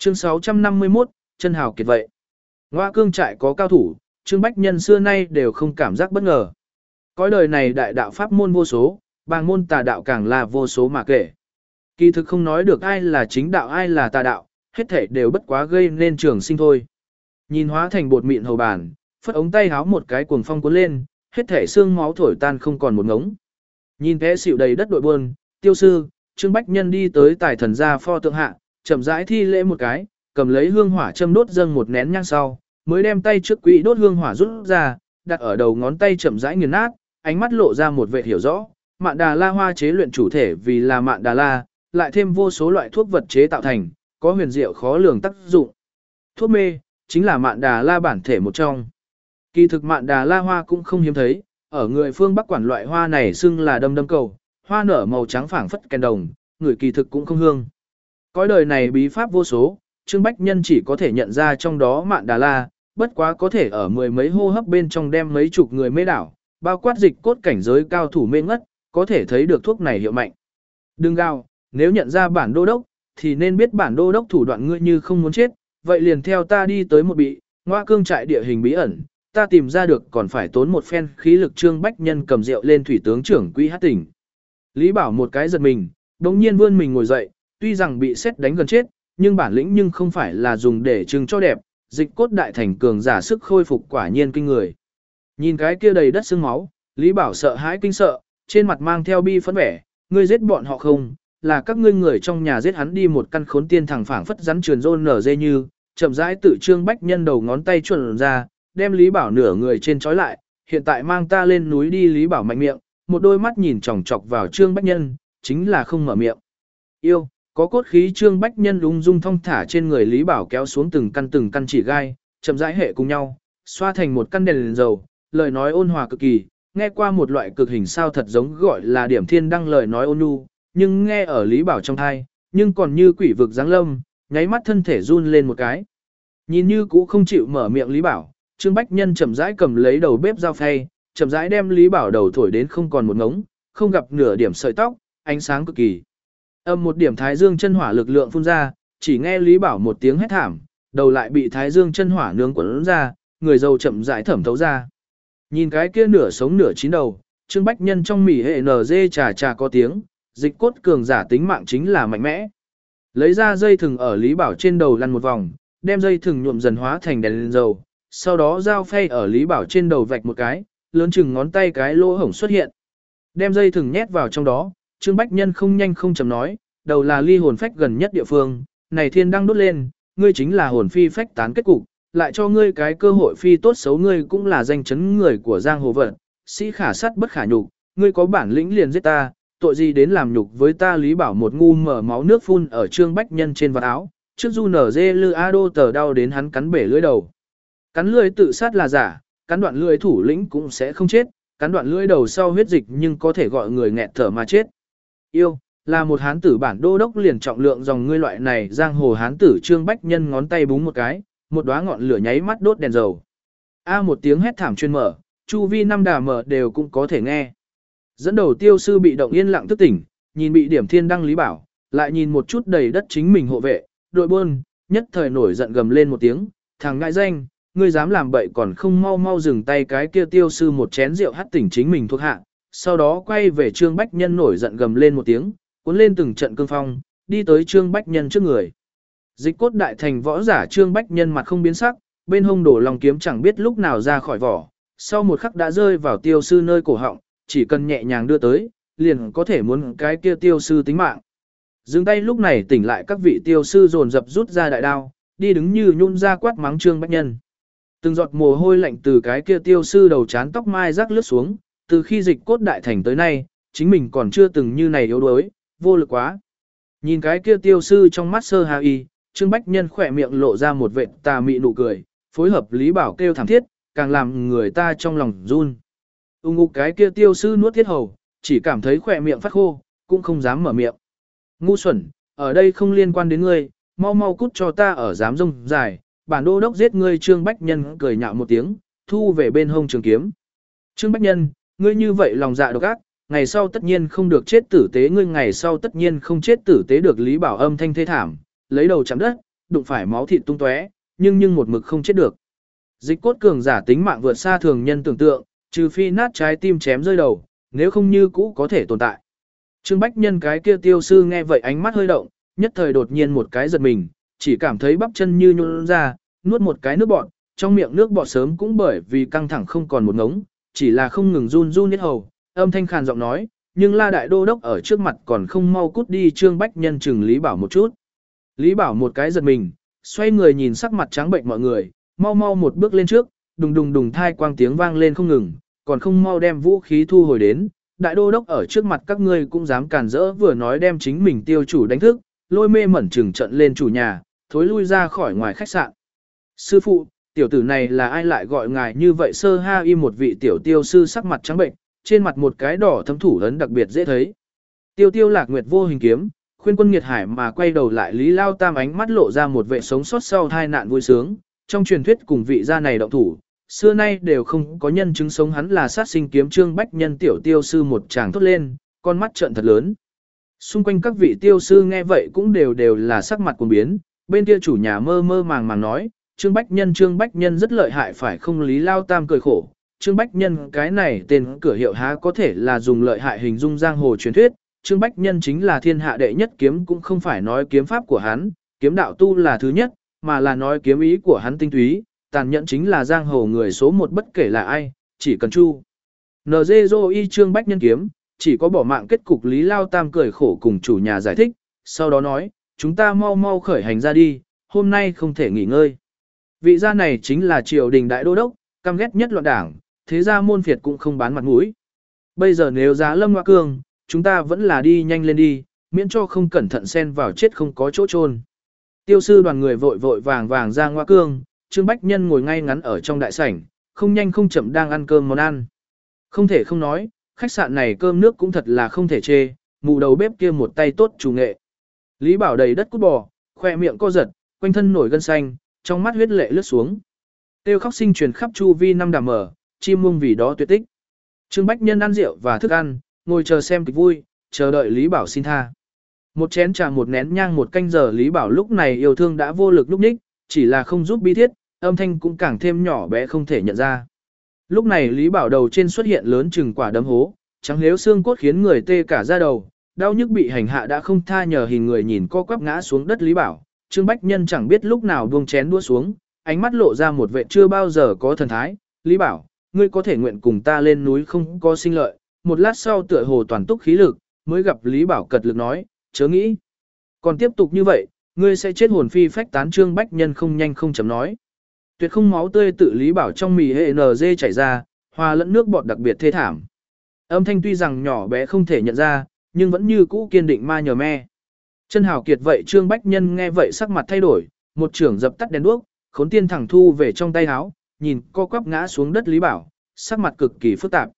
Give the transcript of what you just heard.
Chương 651, chân hào kiệt vậy. Ngoa cương trại có cao thủ, Trương Bách Nhân xưa nay đều không cảm giác bất ngờ. Cõi đời này đại đạo pháp môn vô số, bàng môn tà đạo càng là vô số mà kể. Kỳ thực không nói được ai là chính đạo ai là tà đạo, hết thảy đều bất quá gây nên trường sinh thôi. Nhìn hóa thành bột mịn hầu bàn, phất ống tay háo một cái cuồng phong cuốn lên, hết thảy xương máu thổi tan không còn một ngống. Nhìn té xỉu đầy đất đội buôn, tiêu sư, Trương Bách Nhân đi tới tài thần gia pho tượng hạ, chậm rãi thi lễ một cái, cầm lấy hương hỏa châm đốt dâng một nén nhang sau, mới đem tay trước quỹ đốt hương hỏa rút ra, đặt ở đầu ngón tay chậm rãi nghiền nát, ánh mắt lộ ra một vẻ hiểu rõ, Mạn Đà La hoa chế luyện chủ thể vì là Mạn Đà La, lại thêm vô số loại thuốc vật chế tạo thành, có huyền diệu khó lường tác dụng. Thuốc mê chính là Mạn Đà La bản thể một trong. Kỳ thực Mạn Đà La hoa cũng không hiếm thấy, ở người phương Bắc quản loại hoa này xưng là đâm đâm cầu, hoa nở màu trắng phảng phất kèn đồng, người kỳ thực cũng không hương. Cõi đời này bí pháp vô số, Trương Bách Nhân chỉ có thể nhận ra trong đó Mạn Đà La, bất quá có thể ở mười mấy hô hấp bên trong đem mấy chục người mê đảo, bao quát dịch cốt cảnh giới cao thủ mê ngất, có thể thấy được thuốc này hiệu mạnh. Đừng gào, nếu nhận ra bản đô đốc, thì nên biết bản đô đốc thủ đoạn ngươi như không muốn chết, vậy liền theo ta đi tới một bị, Ngoa cương trại địa hình bí ẩn, ta tìm ra được còn phải tốn một phen khí lực. Trương Bách Nhân cầm rượu lên thủy tướng trưởng quỹ hát tỉnh. Lý Bảo một cái giật mình, đồng nhiên vươn mình ngồi dậy, tuy rằng bị xét đánh gần chết, nhưng bản lĩnh nhưng không phải là dùng để trưng cho đẹp, dịch cốt đại thành cường giả sức khôi phục quả nhiên kinh người. Nhìn cái kia đầy đất sương máu, Lý Bảo sợ hãi kinh sợ, trên mặt mang theo bi phẫn vẻ, ngươi giết bọn họ không, là các ngươi người trong nhà giết hắn đi. Một căn khốn tiên thẳng phảng phất rắn truyền rôn nở dây như, chậm rãi tự Trương Bách Nhân đầu ngón tay chuẩn ra, đem Lý Bảo nửa người trên trói lại, hiện tại mang ta lên núi đi. Lý Bảo mạnh miệng, một đôi mắt nhìn chòng chọc vào Trương Bách Nhân, chính là không mở miệng. Yêu, có cốt khí. Trương Bách Nhân ung dung thong thả trên người Lý Bảo kéo xuống từng căn chỉ gai, chậm rãi hệ cùng nhau, xoa thành một căn đèn dầu, lời nói ôn hòa cực kỳ, nghe qua một loại cực hình sao thật giống gọi là điểm thiên đăng lời nói ôn nhu, nhưng nghe ở Lý Bảo trong thai, nhưng còn như quỷ vực giáng lâm, nháy mắt thân thể run lên một cái. Nhìn như cũ không chịu mở miệng Lý Bảo, Trương Bách Nhân chậm rãi cầm lấy đầu bếp dao phay, chậm rãi đem Lý Bảo đầu thổi đến không còn một ngống, không gặp nửa điểm sợi tóc, ánh sáng cực kỳ. Âm một điểm thái dương chân hỏa lực lượng phun ra, chỉ nghe Lý Bảo một tiếng hét thảm, đầu lại bị thái dương chân hỏa nướng cuốn ra, người dầu chậm rãi thẩm thấu ra. Nhìn cái kia nửa sống nửa chín đầu, Trương Bách Nhân trong mỉ hệ NG trà có tiếng, dịch cốt cường giả tính mạng chính là mạnh mẽ. Lấy ra dây thừng ở Lý Bảo trên đầu lăn một vòng, đem dây thừng nhuộm dần hóa thành đèn lên dầu, sau đó dao phay ở Lý Bảo trên đầu vạch một cái, lớn chừng ngón tay cái lỗ hổng xuất hiện. Đem dây thừng nhét vào trong đó, Trương Bách Nhân không nhanh không chậm nói, đầu là ly hồn phách gần nhất địa phương, này thiên đang đốt lên, ngươi chính là hồn phi phách tán kết cục, lại cho ngươi cái cơ hội phi tốt xấu, ngươi cũng là danh chấn người của giang hồ vật, sĩ khả sát bất khả nhục, ngươi có bản lĩnh liền giết ta, tội gì đến làm nhục với ta. Lý Bảo một ngu mở máu nước phun ở Trương Bách Nhân trên vạt áo, trước du nở dê lư a đô tờ đau đến hắn cắn bể lưỡi đầu. Cắn lưỡi tự sát là giả, cắn đoạn lưỡi thủ lĩnh cũng sẽ không chết, cắn đoạn lưỡi đầu sau huyết dịch nhưng có thể gọi người nghẹt thở mà chết. Yêu, là một hán tử bản đô đốc liền trọng lượng dòng ngươi loại này giang hồ hán tử. Trương Bách Nhân ngón tay búng một cái, một đóa ngọn lửa nháy mắt đốt đèn dầu. A một tiếng hét thảm chuyên mở, chu vi năm đà mở đều cũng có thể nghe. Dẫn đầu tiêu sư bị động yên lặng thức tỉnh, nhìn bị điểm thiên đăng Lý Bảo, lại nhìn một chút đầy đất chính mình hộ vệ, đội buôn, nhất thời nổi giận gầm lên một tiếng, thằng ngại danh, ngươi dám làm bậy còn không mau mau dừng tay. Cái kia tiêu sư một chén rượu hắt tỉnh chính mình thuộc hạ, sau đó quay về Trương Bách Nhân nổi giận gầm lên một tiếng, cuốn lên từng trận cương phong, đi tới Trương Bách Nhân trước người. Dịch cốt đại thành võ giả Trương Bách Nhân mặt không biến sắc, bên hông đổ lòng kiếm chẳng biết lúc nào ra khỏi vỏ, sau một khắc đã rơi vào tiêu sư nơi cổ họng, chỉ cần nhẹ nhàng đưa tới, liền có thể muốn cái kia tiêu sư tính mạng. Dừng tay. Lúc này tỉnh lại các vị tiêu sư dồn dập rút ra đại đao, đi đứng như nhún ra quát mắng Trương Bách Nhân. Từng giọt mồ hôi lạnh từ cái kia tiêu sư đầu chán tóc mai rắc lướt xuống, từ khi dịch cốt đại thành tới nay, chính mình còn chưa từng như này yếu đuối, vô lực quá. Nhìn cái kia tiêu sư trong mắt sơ hà y, Trương Bách Nhân khỏe miệng lộ ra một vệt tà mị nụ cười, phối hợp Lý Bảo kêu thảm thiết, càng làm người ta trong lòng run. Ung cái kia tiêu sư nuốt thiết hầu, chỉ cảm thấy khỏe miệng phát khô, cũng không dám mở miệng. Ngu xuẩn, ở đây không liên quan đến ngươi, mau mau cút cho ta ở dám rông dài, bản đô đốc giết ngươi. Trương Bách Nhân cười nhạo một tiếng, thu về bên hông trường kiếm. Trương Bách Nhân, ngươi như vậy lòng dạ độc ác, ngày sau tất nhiên không được chết tử tế, ngươi ngày sau tất nhiên không chết tử tế được. Lý Bảo âm thanh thê thảm, lấy đầu chạm đất, đụng phải máu thịt tung tóe, nhưng một mực không chết được. Dịch cốt cường giả tính mạng vượt xa thường nhân tưởng tượng, trừ phi nát trái tim chém rơi đầu, nếu không như cũ có thể tồn tại. Trương Bách Nhân cái kia tiêu sư nghe vậy ánh mắt hơi động, nhất thời đột nhiên một cái giật mình, chỉ cảm thấy bắp chân như nhũn ra, nuốt một cái nước bọt, trong miệng nước bọt sớm cũng bởi vì căng thẳng không còn một ngống, chỉ là không ngừng run run hết hầu, âm thanh khàn giọng nói, nhưng La Đại Đô Đốc ở trước mặt còn không mau cút đi. Trương Bách Nhân chừng Lý Bảo một chút. Lý Bảo một cái giật mình, xoay người nhìn sắc mặt trắng bệnh mọi người, mau mau một bước lên trước, đùng đùng đùng thai quang tiếng vang lên không ngừng, còn không mau đem vũ khí thu hồi đến. Đại Đô Đốc ở trước mặt các ngươi cũng dám cản rỡ, vừa nói đem chính mình tiêu chủ đánh thức, lôi mê mẩn trừng trận lên chủ nhà, thối lui ra khỏi ngoài khách sạn. Sư phụ, tiểu tử này là ai lại gọi ngài như vậy? Sơ ha y một vị tiểu tiêu sư sắc mặt trắng bệnh, trên mặt một cái đỏ thấm thủ ấn đặc biệt dễ thấy. Tiêu tiêu lạc nguyệt vô hình kiếm, khuyên quân nghiệt hải mà quay đầu lại Lý Lao Tam ánh mắt lộ ra một vẻ sống sót sau tai nạn vui sướng. Trong truyền thuyết cùng vị gia này động thủ, xưa nay đều không có nhân chứng sống hắn là sát sinh kiếm. Trương Bách Nhân tiểu tiêu sư một tràng thốt lên, con mắt trợn thật lớn. Xung quanh các vị tiêu sư nghe vậy cũng đều là sắc mặt cuồng biến, bên kia chủ nhà mơ mơ màng màng nói, Trương Bách Nhân rất lợi hại phải không? Lý Lao Tam cười khổ, Trương Bách Nhân cái này tên cửa hiệu há có thể là dùng lợi hại hình dung giang hồ truyền thuyết, Trương Bách Nhân chính là thiên hạ đệ nhất kiếm, cũng không phải nói kiếm pháp của hắn, kiếm đạo tu là thứ nhất, mà là nói kiếm ý của hắn tinh túy, tàn nhẫn chính là giang hồ người số một bất kể là ai, chỉ cần chu. NGZOI Trương Bách Nhân kiếm, chỉ có bỏ mạng kết cục. Lý Lao Tam cười khổ cùng chủ nhà giải thích, sau đó nói, chúng ta mau mau khởi hành ra đi, hôm nay không thể nghỉ ngơi. Vị gia này chính là triều đình đại đô đốc, căm ghét nhất loạn đảng, thế ra môn phiệt cũng không bán mặt mũi. Bây giờ nếu giá Lâm Hoa Cương, chúng ta vẫn là đi nhanh lên đi, miễn cho không cẩn thận xen vào chết không có chỗ chôn. Tiêu sư đoàn người vội vội vàng vàng ra Hoa Cương, Trương Bách Nhân ngồi ngay ngắn ở trong đại sảnh, không nhanh không chậm đang ăn cơm món ăn. Không thể không nói, khách sạn này cơm nước cũng thật là không thể chê, mụ đầu bếp kia một tay tốt chủ nghệ. Lý Bảo đầy đất cút bò, khoe miệng co giật, quanh thân nổi gân xanh, trong mắt huyết lệ lướt xuống. Tiêu khóc sinh truyền khắp chu vi năm đàm mở, chim muông vì đó tuyệt tích. Trương Bách Nhân ăn rượu và thức ăn, ngồi chờ xem kịch vui, chờ đợi Lý Bảo xin tha. Một chén trà một nén nhang một canh giờ, Lý Bảo lúc này yêu thương đã vô lực lúc ních, chỉ là không giúp bi thiết, âm thanh cũng càng thêm nhỏ bé không thể nhận ra. Lúc này Lý Bảo đầu trên xuất hiện lớn chừng quả đấm hố, trắng lếu xương cốt khiến người tê cả da đầu, đau nhức bị hành hạ đã không tha, nhờ hình người nhìn co quắp ngã xuống đất. Lý Bảo, Trương Bách Nhân chẳng biết lúc nào buông chén đũa xuống, ánh mắt lộ ra một vẻ chưa bao giờ có thần thái. Lý Bảo, ngươi có thể nguyện cùng ta lên núi không có sinh lợi? Một lát sau tựa hồ toàn túc khí lực, mới gặp Lý Bảo cật lực nói, chớ nghĩ. Còn tiếp tục như vậy, ngươi sẽ chết hồn phi phách tán. Trương Bách Nhân không nhanh không chậm nói. Tuyệt không máu tươi tự Lý Bảo trong mì hệ NG chảy ra, hòa lẫn nước bọt đặc biệt thê thảm. Âm thanh tuy rằng nhỏ bé không thể nhận ra, nhưng vẫn như cũ kiên định ma nhờ me. Chân hào kiệt vậy. Trương Bách Nhân nghe vậy sắc mặt thay đổi, một trưởng dập tắt đèn đuốc, khốn tiên thẳng thu về trong tay áo, nhìn co quắp ngã xuống đất Lý Bảo, sắc mặt cực kỳ phức tạp.